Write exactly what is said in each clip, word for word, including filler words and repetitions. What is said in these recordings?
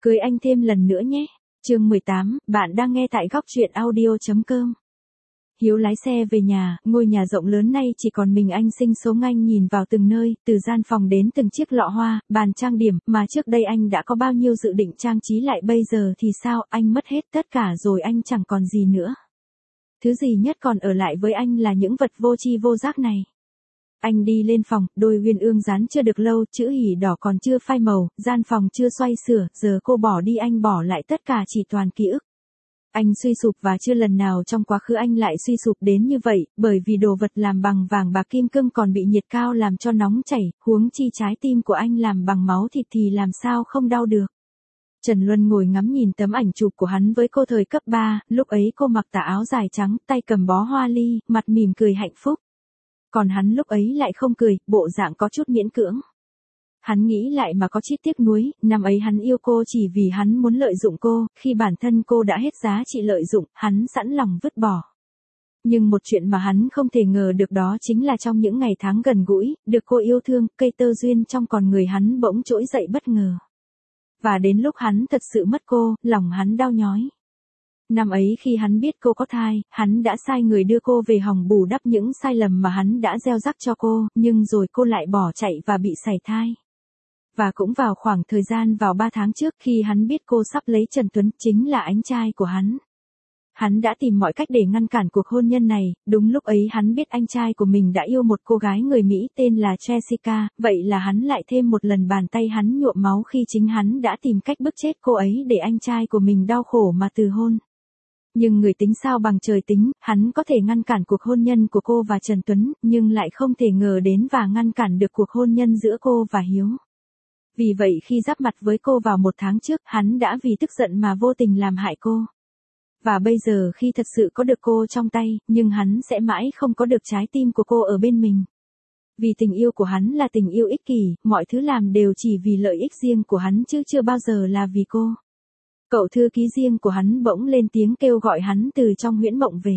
Cưới anh thêm lần nữa nhé. Chương mười tám, bạn đang nghe tại góc truyện audio.com. Hiếu lái xe về nhà, ngôi nhà rộng lớn nay chỉ còn mình anh sinh sống. Anh nhìn vào từng nơi, từ gian phòng đến từng chiếc lọ hoa, bàn trang điểm, mà trước đây anh đã có bao nhiêu dự định trang trí lại bây giờ thì sao, anh mất hết tất cả rồi, anh chẳng còn gì nữa. Thứ gì nhất còn ở lại với anh là những vật vô tri vô giác này. Anh đi lên phòng, đôi uyên ương dán chưa được lâu, chữ hỉ đỏ còn chưa phai màu, gian phòng chưa xoay sửa, giờ cô bỏ đi anh bỏ lại tất cả chỉ toàn ký ức. Anh suy sụp và chưa lần nào trong quá khứ anh lại suy sụp đến như vậy, bởi vì đồ vật làm bằng vàng bạc kim cương còn bị nhiệt cao làm cho nóng chảy, huống chi trái tim của anh làm bằng máu thịt thì làm sao không đau được. Trần Luân ngồi ngắm nhìn tấm ảnh chụp của hắn với cô thời cấp ba, lúc ấy cô mặc tà áo dài trắng, tay cầm bó hoa ly, mặt mỉm cười hạnh phúc. Còn hắn lúc ấy lại không cười, bộ dạng có chút miễn cưỡng. Hắn nghĩ lại mà có chút tiếc nuối, năm ấy hắn yêu cô chỉ vì hắn muốn lợi dụng cô, khi bản thân cô đã hết giá trị lợi dụng, hắn sẵn lòng vứt bỏ. Nhưng một chuyện mà hắn không thể ngờ được đó chính là trong những ngày tháng gần gũi, được cô yêu thương, cây tơ duyên trong con người hắn bỗng trỗi dậy bất ngờ. Và đến lúc hắn thật sự mất cô, lòng hắn đau nhói. Năm ấy khi hắn biết cô có thai, hắn đã sai người đưa cô về hòng bù đắp những sai lầm mà hắn đã gieo rắc cho cô, nhưng rồi cô lại bỏ chạy và bị sảy thai. Và cũng vào khoảng thời gian vào ba tháng trước khi hắn biết cô sắp lấy Trần Tuấn, chính là anh trai của hắn. Hắn đã tìm mọi cách để ngăn cản cuộc hôn nhân này, đúng lúc ấy hắn biết anh trai của mình đã yêu một cô gái người Mỹ tên là Jessica, vậy là hắn lại thêm một lần bàn tay hắn nhuộm máu khi chính hắn đã tìm cách bức chết cô ấy để anh trai của mình đau khổ mà từ hôn. Nhưng người tính sao bằng trời tính, hắn có thể ngăn cản cuộc hôn nhân của cô và Trần Tuấn, nhưng lại không thể ngờ đến và ngăn cản được cuộc hôn nhân giữa cô và Hiếu. Vì vậy khi giáp mặt với cô vào một tháng trước, hắn đã vì tức giận mà vô tình làm hại cô. Và bây giờ khi thật sự có được cô trong tay, nhưng hắn sẽ mãi không có được trái tim của cô ở bên mình. Vì tình yêu của hắn là tình yêu ích kỷ, mọi thứ làm đều chỉ vì lợi ích riêng của hắn chứ chưa bao giờ là vì cô. Cậu thư ký riêng của hắn bỗng lên tiếng kêu gọi hắn từ trong huyễn mộng về.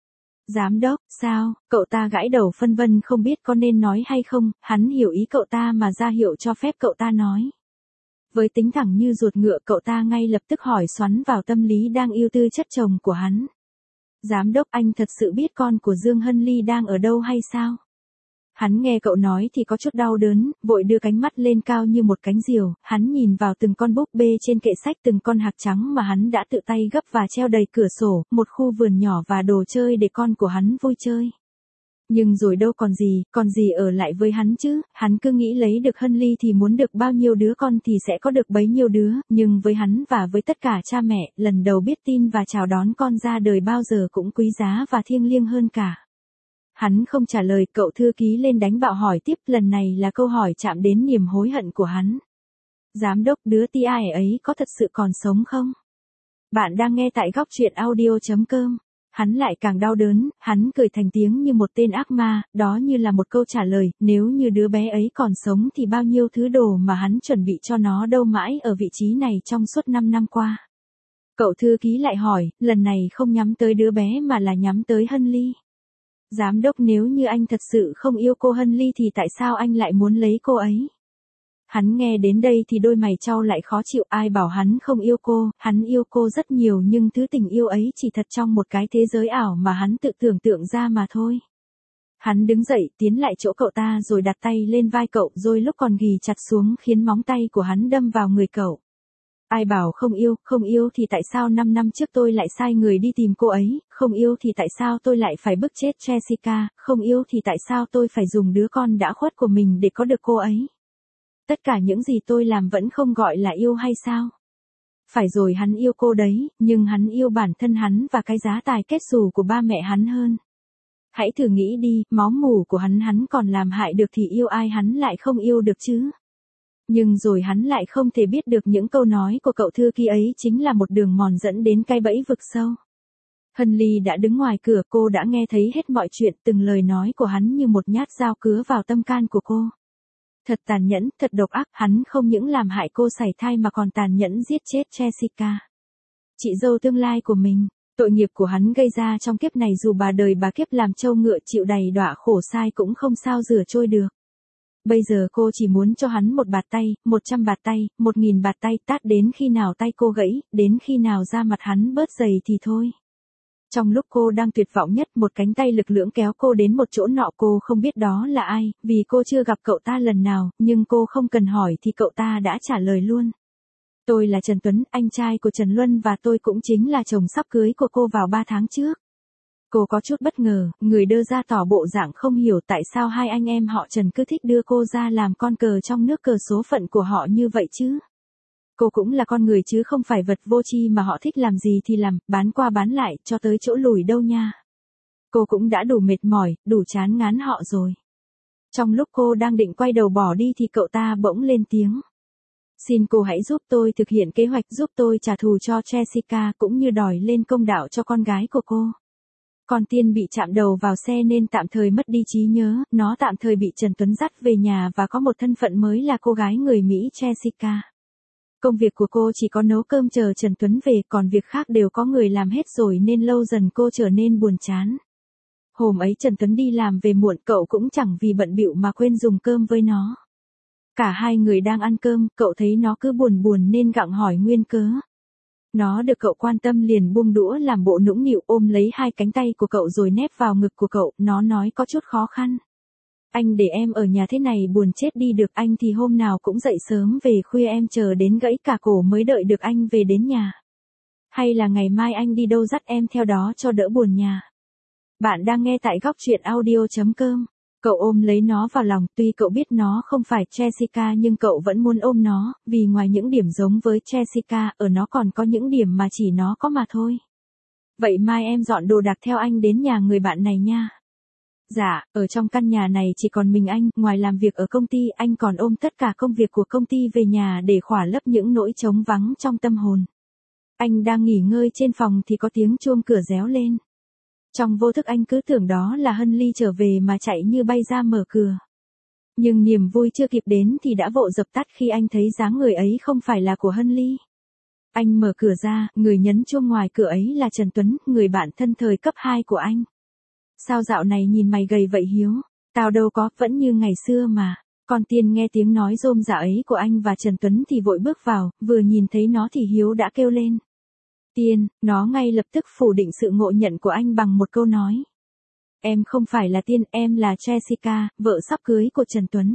Giám đốc, sao, cậu ta gãi đầu phân vân không biết có nên nói hay không, hắn hiểu ý cậu ta mà ra hiệu cho phép cậu ta nói. Với tính thẳng như ruột ngựa cậu ta ngay lập tức hỏi xoắn vào tâm lý đang yêu tư chất chồng của hắn. Giám đốc, anh thật sự biết con của Dương Hân Ly đang ở đâu hay sao? Hắn nghe cậu nói thì có chút đau đớn, vội đưa cánh mắt lên cao như một cánh diều, hắn nhìn vào từng con búp bê trên kệ sách, từng con hạc trắng mà hắn đã tự tay gấp và treo đầy cửa sổ, một khu vườn nhỏ và đồ chơi để con của hắn vui chơi. Nhưng rồi đâu còn gì, còn gì ở lại với hắn chứ, hắn cứ nghĩ lấy được Hân Ly thì muốn được bao nhiêu đứa con thì sẽ có được bấy nhiêu đứa, nhưng với hắn và với tất cả cha mẹ, lần đầu biết tin và chào đón con ra đời bao giờ cũng quý giá và thiêng liêng hơn cả. Hắn không trả lời, cậu thư ký lên đánh bạo hỏi tiếp, lần này là câu hỏi chạm đến niềm hối hận của hắn. Giám đốc, đứa ti ai ấy có thật sự còn sống không? Bạn đang nghe tại góc truyện audio.com. Hắn lại càng đau đớn, hắn cười thành tiếng như một tên ác ma, đó như là một câu trả lời, nếu như đứa bé ấy còn sống thì bao nhiêu thứ đồ mà hắn chuẩn bị cho nó đâu mãi ở vị trí này trong suốt năm năm qua. Cậu thư ký lại hỏi, lần này không nhắm tới đứa bé mà là nhắm tới Hân Ly. Giám đốc, nếu như anh thật sự không yêu cô Hân Ly thì tại sao anh lại muốn lấy cô ấy? Hắn nghe đến đây thì đôi mày chau lại khó chịu, ai bảo hắn không yêu cô, hắn yêu cô rất nhiều nhưng thứ tình yêu ấy chỉ thật trong một cái thế giới ảo mà hắn tự tưởng tượng ra mà thôi. Hắn đứng dậy tiến lại chỗ cậu ta rồi đặt tay lên vai cậu rồi lúc còn ghì chặt xuống khiến móng tay của hắn đâm vào người cậu. Ai bảo không yêu, không yêu thì tại sao năm năm trước tôi lại sai người đi tìm cô ấy, không yêu thì tại sao tôi lại phải bức chết Jessica, không yêu thì tại sao tôi phải dùng đứa con đã khuất của mình để có được cô ấy. Tất cả những gì tôi làm vẫn không gọi là yêu hay sao? Phải rồi, hắn yêu cô đấy, nhưng hắn yêu bản thân hắn và cái giá tài kết xù của ba mẹ hắn hơn. Hãy thử nghĩ đi, máu mủ của hắn hắn còn làm hại được thì yêu ai hắn lại không yêu được chứ? Nhưng rồi hắn lại không thể biết được những câu nói của cậu thư ký ấy chính là một đường mòn dẫn đến cái bẫy vực sâu. Hân Ly đã đứng ngoài cửa, cô đã nghe thấy hết mọi chuyện, từng lời nói của hắn như một nhát dao cứa vào tâm can của cô. Thật tàn nhẫn, thật độc ác, hắn không những làm hại cô sảy thai mà còn tàn nhẫn giết chết Jessica. Chị dâu tương lai của mình, tội nghiệp của hắn gây ra trong kiếp này dù bà đời bà kiếp làm trâu ngựa chịu đầy đọa khổ sai cũng không sao rửa trôi được. Bây giờ cô chỉ muốn cho hắn một bạt tay, một trăm bạt tay, một nghìn bạt tay, tát đến khi nào tay cô gãy, đến khi nào da mặt hắn bớt dày thì thôi. Trong lúc cô đang tuyệt vọng nhất, một cánh tay lực lưỡng kéo cô đến một chỗ nọ, cô không biết đó là ai, vì cô chưa gặp cậu ta lần nào, nhưng cô không cần hỏi thì cậu ta đã trả lời luôn. Tôi là Trần Tuấn, anh trai của Trần Luân và tôi cũng chính là chồng sắp cưới của cô vào ba tháng trước. Cô có chút bất ngờ, người đưa ra tỏ bộ dạng không hiểu tại sao hai anh em họ Trần cứ thích đưa cô ra làm con cờ trong nước cờ số phận của họ như vậy chứ. Cô cũng là con người chứ không phải vật vô tri mà họ thích làm gì thì làm, bán qua bán lại, cho tới chỗ lùi đâu nha. Cô cũng đã đủ mệt mỏi, đủ chán ngán họ rồi. Trong lúc cô đang định quay đầu bỏ đi thì cậu ta bỗng lên tiếng. Xin cô hãy giúp tôi thực hiện kế hoạch, giúp tôi trả thù cho Jessica cũng như đòi lên công đạo cho con gái của cô. Con Tiên bị chạm đầu vào xe nên tạm thời mất đi trí nhớ, nó tạm thời bị Trần Tuấn dắt về nhà và có một thân phận mới là cô gái người Mỹ Jessica. Công việc của cô chỉ có nấu cơm chờ Trần Tuấn về, còn việc khác đều có người làm hết rồi nên lâu dần cô trở nên buồn chán. Hôm ấy Trần Tuấn đi làm về muộn, cậu cũng chẳng vì bận bịu mà quên dùng cơm với nó. Cả hai người đang ăn cơm, cậu thấy nó cứ buồn buồn nên gặng hỏi nguyên cớ. Nó được cậu quan tâm liền buông đũa làm bộ nũng nịu, ôm lấy hai cánh tay của cậu rồi nép vào ngực của cậu, nó nói có chút khó khăn. Anh để em ở nhà thế này buồn chết đi được, anh thì hôm nào cũng dậy sớm về khuya, em chờ đến gãy cả cổ mới đợi được anh về đến nhà. Hay là ngày mai anh đi đâu dắt em theo đó cho đỡ buồn nhà. Bạn đang nghe tại góc truyện audio chấm com. Cậu ôm lấy nó vào lòng, tuy cậu biết nó không phải Jessica nhưng cậu vẫn muốn ôm nó, vì ngoài những điểm giống với Jessica, ở nó còn có những điểm mà chỉ nó có mà thôi. Vậy mai em dọn đồ đạc theo anh đến nhà người bạn này nha. Dạ, ở trong căn nhà này chỉ còn mình anh, ngoài làm việc ở công ty, anh còn ôm tất cả công việc của công ty về nhà để khỏa lấp những nỗi trống vắng trong tâm hồn. Anh đang nghỉ ngơi trên phòng thì có tiếng chuông cửa réo lên. Trong vô thức anh cứ tưởng đó là Hân Ly trở về mà chạy như bay ra mở cửa. Nhưng niềm vui chưa kịp đến thì đã vội dập tắt khi anh thấy dáng người ấy không phải là của Hân Ly. Anh mở cửa ra, người nhấn chuông ngoài cửa ấy là Trần Tuấn, người bạn thân thời cấp hai của anh. Sao dạo này nhìn mày gầy vậy Hiếu? Tao đâu có, vẫn như ngày xưa mà. Con Tiên nghe tiếng nói rôm rả ấy của anh và Trần Tuấn thì vội bước vào, vừa nhìn thấy nó thì Hiếu đã kêu lên. Tiên, nó ngay lập tức phủ định sự ngộ nhận của anh bằng một câu nói. Em không phải là Tiên, em là Jessica, vợ sắp cưới của Trần Tuấn.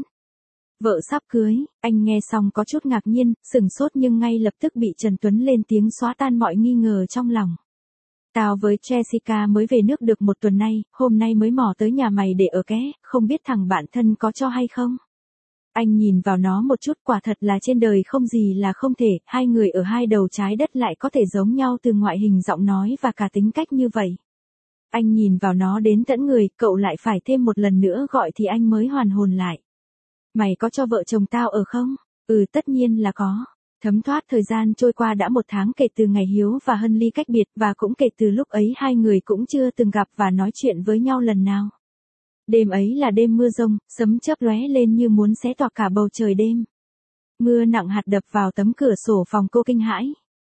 Vợ sắp cưới, anh nghe xong có chút ngạc nhiên, sừng sốt nhưng ngay lập tức bị Trần Tuấn lên tiếng xóa tan mọi nghi ngờ trong lòng. Tao với Jessica mới về nước được một tuần nay, hôm nay mới mò tới nhà mày để ở ké, không biết thằng bạn thân có cho hay không? Anh nhìn vào nó một chút, quả thật là trên đời không gì là không thể, hai người ở hai đầu trái đất lại có thể giống nhau từ ngoại hình, giọng nói và cả tính cách như vậy. Anh nhìn vào nó đến tận người, cậu lại phải thêm một lần nữa gọi thì anh mới hoàn hồn lại. Mày có cho vợ chồng tao ở không? Ừ, tất nhiên là có. Thấm thoát thời gian trôi qua đã một tháng kể từ ngày Hiếu và Hân Ly cách biệt, và cũng kể từ lúc ấy hai người cũng chưa từng gặp và nói chuyện với nhau lần nào. Đêm ấy là đêm mưa rông, sấm chớp lóe lên như muốn xé toạc cả bầu trời đêm. Mưa nặng hạt đập vào tấm cửa sổ phòng cô kinh hãi.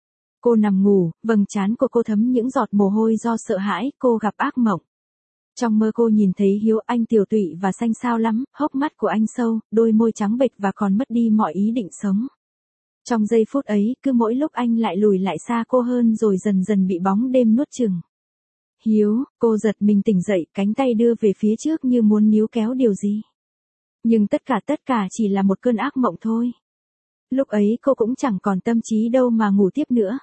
Cô nằm ngủ, vầng trán của cô thấm những giọt mồ hôi do sợ hãi, cô gặp ác mộng. Trong mơ cô nhìn thấy Hiếu, anh tiều tụy và xanh xao lắm, hốc mắt của anh sâu, đôi môi trắng bệch và còn mất đi mọi ý định sống. Trong giây phút ấy, cứ mỗi lúc anh lại lùi lại xa cô hơn rồi dần dần bị bóng đêm nuốt chửng. Hiếu, cô giật mình tỉnh dậy, cánh tay đưa về phía trước như muốn níu kéo điều gì. Nhưng tất cả tất cả chỉ là một cơn ác mộng thôi. Lúc ấy cô cũng chẳng còn tâm trí đâu mà ngủ tiếp nữa.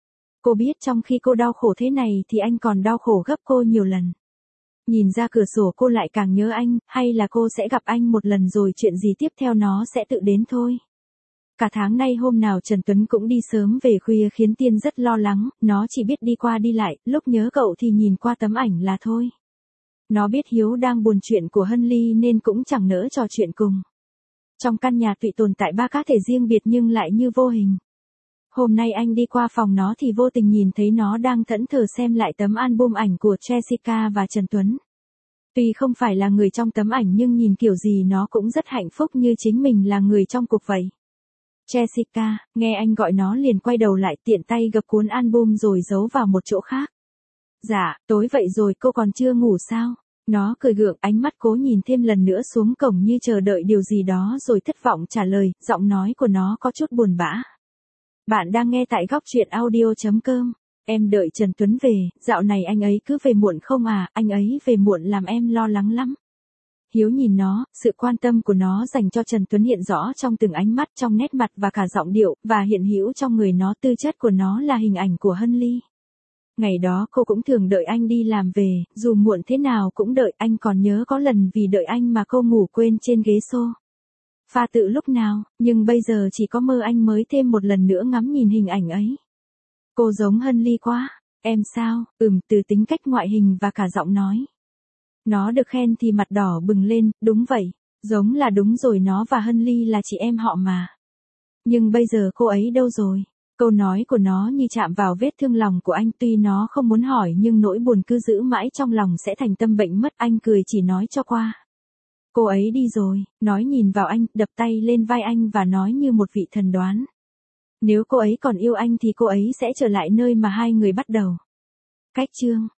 Cô biết trong khi cô đau khổ thế này thì anh còn đau khổ gấp cô nhiều lần. Nhìn ra cửa sổ cô lại càng nhớ anh, hay là cô sẽ gặp anh một lần rồi chuyện gì tiếp theo nó sẽ tự đến thôi. Cả tháng nay hôm nào Trần Tuấn cũng đi sớm về khuya khiến Tiên rất lo lắng, nó chỉ biết đi qua đi lại, lúc nhớ cậu thì nhìn qua tấm ảnh là thôi. Nó biết Hiếu đang buồn chuyện của Hân Ly nên cũng chẳng nỡ trò chuyện cùng. Trong căn nhà tụy tồn tại ba cá thể riêng biệt nhưng lại như vô hình. Hôm nay anh đi qua phòng nó thì vô tình nhìn thấy nó đang thẫn thờ xem lại tấm album ảnh của Jessica và Trần Tuấn. Tuy không phải là người trong tấm ảnh nhưng nhìn kiểu gì nó cũng rất hạnh phúc như chính mình là người trong cuộc vậy. Jessica, nghe anh gọi nó liền quay đầu lại, tiện tay gập cuốn album rồi giấu vào một chỗ khác. Dạ, tối vậy rồi cô còn chưa ngủ sao? Nó cười gượng, ánh mắt cố nhìn thêm lần nữa xuống cổng như chờ đợi điều gì đó rồi thất vọng trả lời, giọng nói của nó có chút buồn bã. Bạn đang nghe tại góc truyện audio chấm com. Em đợi Trần Tuấn về, dạo này anh ấy cứ về muộn không à, anh ấy về muộn làm em lo lắng lắm. Hiếu nhìn nó, sự quan tâm của nó dành cho Trần Tuấn hiện rõ trong từng ánh mắt, trong nét mặt và cả giọng điệu, và hiện hữu trong người nó. Tư chất của nó là hình ảnh của Hân Ly. Ngày đó cô cũng thường đợi anh đi làm về, dù muộn thế nào cũng đợi. Anh còn nhớ có lần vì đợi anh mà cô ngủ quên trên ghế xô pha tự lúc nào, nhưng bây giờ chỉ có mơ anh mới thêm một lần nữa ngắm nhìn hình ảnh ấy. Cô giống Hân Ly quá. Em sao? Ừm, từ tính cách ngoại hình và cả giọng nói. Nó được khen thì mặt đỏ bừng lên, đúng vậy, giống là đúng rồi, nó và Hân Ly là chị em họ mà. Nhưng bây giờ cô ấy đâu rồi? Câu nói của nó như chạm vào vết thương lòng của anh, tuy nó không muốn hỏi nhưng nỗi buồn cứ giữ mãi trong lòng sẽ thành tâm bệnh mất. Anh cười chỉ nói cho qua. Cô ấy đi rồi, nói nhìn vào anh, đập tay lên vai anh và nói như một vị thần đoán. Nếu cô ấy còn yêu anh thì cô ấy sẽ trở lại nơi mà hai người bắt đầu. Cách chương